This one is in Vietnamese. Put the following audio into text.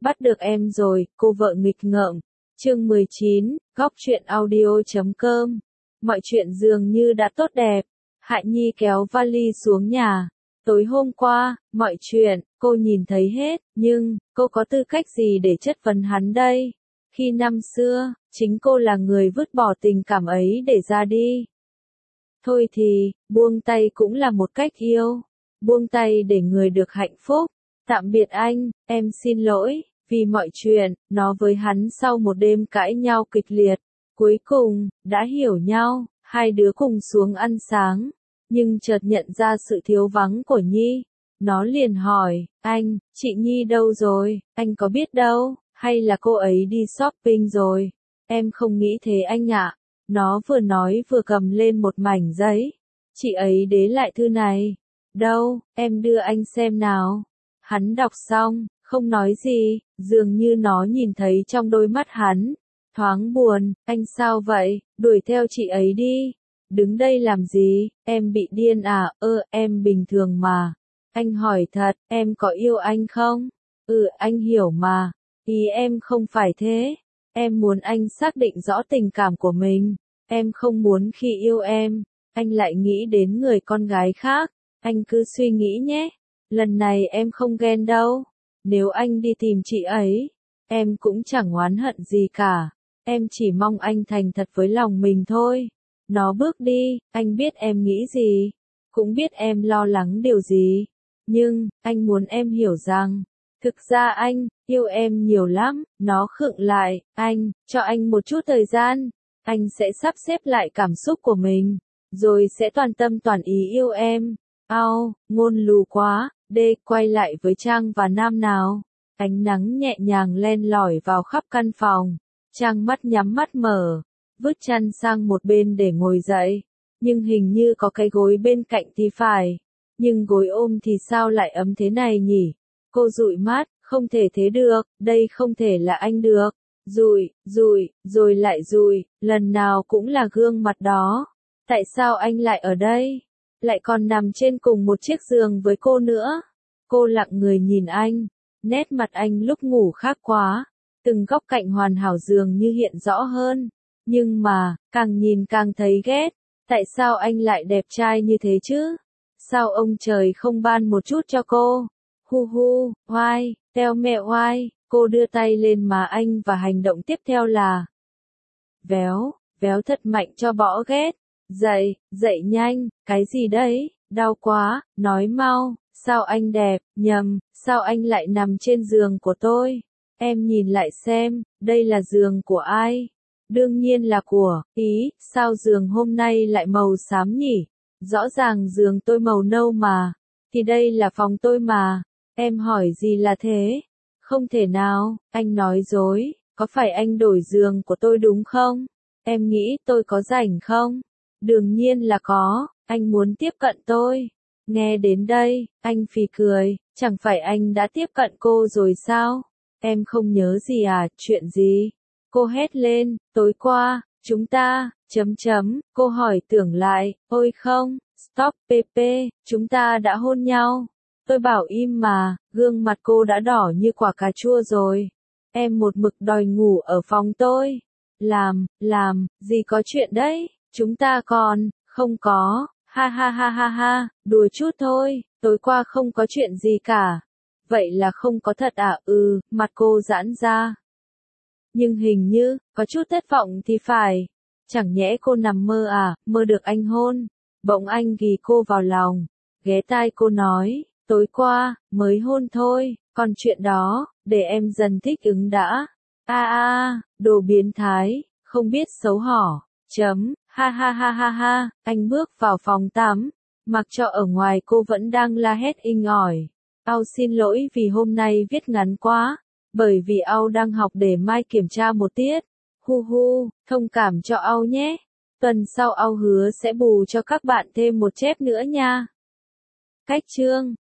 Bắt được em rồi, cô vợ nghịch ngợm. Chương 19, góc truyện audio.com. Mọi chuyện dường như đã tốt đẹp. Hại Nhi kéo vali xuống nhà. Tối hôm qua, mọi chuyện, cô nhìn thấy hết, nhưng, cô có tư cách gì để chất vấn hắn đây? Khi năm xưa, chính cô là người vứt bỏ tình cảm ấy để ra đi. Thôi thì, buông tay cũng là một cách yêu. Buông tay để người được hạnh phúc. Tạm biệt anh, em xin lỗi, vì mọi chuyện, nó với hắn sau một đêm cãi nhau kịch liệt. Cuối cùng, đã hiểu nhau, hai đứa cùng xuống ăn sáng. Nhưng chợt nhận ra sự thiếu vắng của Nhi. Nó liền hỏi, anh, chị Nhi đâu rồi, anh có biết đâu, hay là cô ấy đi shopping rồi? Em không nghĩ thế anh ạ. Nó vừa nói vừa cầm lên một mảnh giấy. Chị ấy đế lại thư này. Đâu, em đưa anh xem nào. Hắn đọc xong, không nói gì, dường như nó nhìn thấy trong đôi mắt hắn. Thoáng buồn, anh sao vậy, đuổi theo chị ấy đi. Đứng đây làm gì, em bị điên à, em bình thường mà. Anh hỏi thật, em có yêu anh không? Anh hiểu mà. Ý em không phải thế. Em muốn anh xác định rõ tình cảm của mình. Em không muốn khi yêu em, anh lại nghĩ đến người con gái khác. Anh cứ suy nghĩ nhé. Lần này em không ghen đâu. Nếu anh đi tìm chị ấy, em cũng chẳng oán hận gì cả. Em chỉ mong anh thành thật với lòng mình thôi. Nó bước đi, anh biết em nghĩ gì, cũng biết em lo lắng điều gì. Nhưng, anh muốn em hiểu rằng, thực ra anh, yêu em nhiều lắm. Nó khựng lại, anh, cho anh một chút thời gian. Anh sẽ sắp xếp lại cảm xúc của mình, rồi sẽ toàn tâm toàn ý yêu em. Ngôn lù quá, quay lại với Trang và Nam nào. Ánh nắng nhẹ nhàng len lỏi vào khắp căn phòng. Trang mắt nhắm mắt mở, vứt chăn sang một bên để ngồi dậy. Nhưng hình như có cái gối bên cạnh thì phải. Nhưng gối ôm thì sao lại ấm thế này nhỉ? Cô dụi mắt, không thể thế được, đây không thể là anh được. Dụi, rồi lại dụi, lần nào cũng là gương mặt đó. Tại sao anh lại ở đây? Lại còn nằm trên cùng một chiếc giường với cô nữa. Cô lặng người nhìn anh. Nét mặt anh lúc ngủ khác quá. Từng góc cạnh hoàn hảo dường như hiện rõ hơn. Nhưng mà, càng nhìn càng thấy ghét. Tại sao anh lại đẹp trai như thế chứ? Sao ông trời không ban một chút cho cô? Oai, teo mẹ oai. Cô đưa tay lên má anh và hành động tiếp theo là véo thật mạnh cho bỏ ghét. Dậy nhanh, cái gì đấy, đau quá, nói mau, sao anh đẹp, sao anh lại nằm trên giường của tôi? Em nhìn lại xem, đây là giường của ai? Đương nhiên là của, sao giường hôm nay lại màu xám nhỉ? Rõ ràng giường tôi màu nâu mà, thì đây là phòng tôi mà, em hỏi gì là thế? Không thể nào, anh nói dối, có phải anh đổi giường của tôi đúng không? Em nghĩ tôi có rảnh không? Đương nhiên là có, anh muốn tiếp cận tôi. Nghe đến đây, anh phì cười, chẳng phải anh đã tiếp cận cô rồi sao? Em không nhớ gì à, chuyện gì? Cô hét lên, tối qua, chúng ta, cô hỏi tưởng lại, ôi không, stop chúng ta đã hôn nhau. Tôi bảo im mà, gương mặt cô đã đỏ như quả cà chua rồi. Em một mực đòi ngủ ở phòng tôi. Làm, gì có chuyện đấy, chúng ta còn, không có, ha, đùa chút thôi, tối qua không có chuyện gì cả. Vậy là không có thật à? Mặt cô giãn ra. Nhưng hình như, có chút thất vọng thì phải. Chẳng nhẽ cô nằm mơ à, mơ được anh hôn. Bỗng anh ghì cô vào lòng, ghé tai cô nói, tối qua, mới hôn thôi, còn chuyện đó, để em dần thích ứng đã. Đồ biến thái, không biết xấu hổ, ha, anh bước vào phòng tắm, mặc cho ở ngoài cô vẫn đang la hét inh ỏi. Xin lỗi vì hôm nay viết ngắn quá, bởi vì đang học để mai kiểm tra một tiết. Thông cảm cho nhé. Tuần sau hứa sẽ bù cho các bạn thêm một chép nữa nha. Cách chương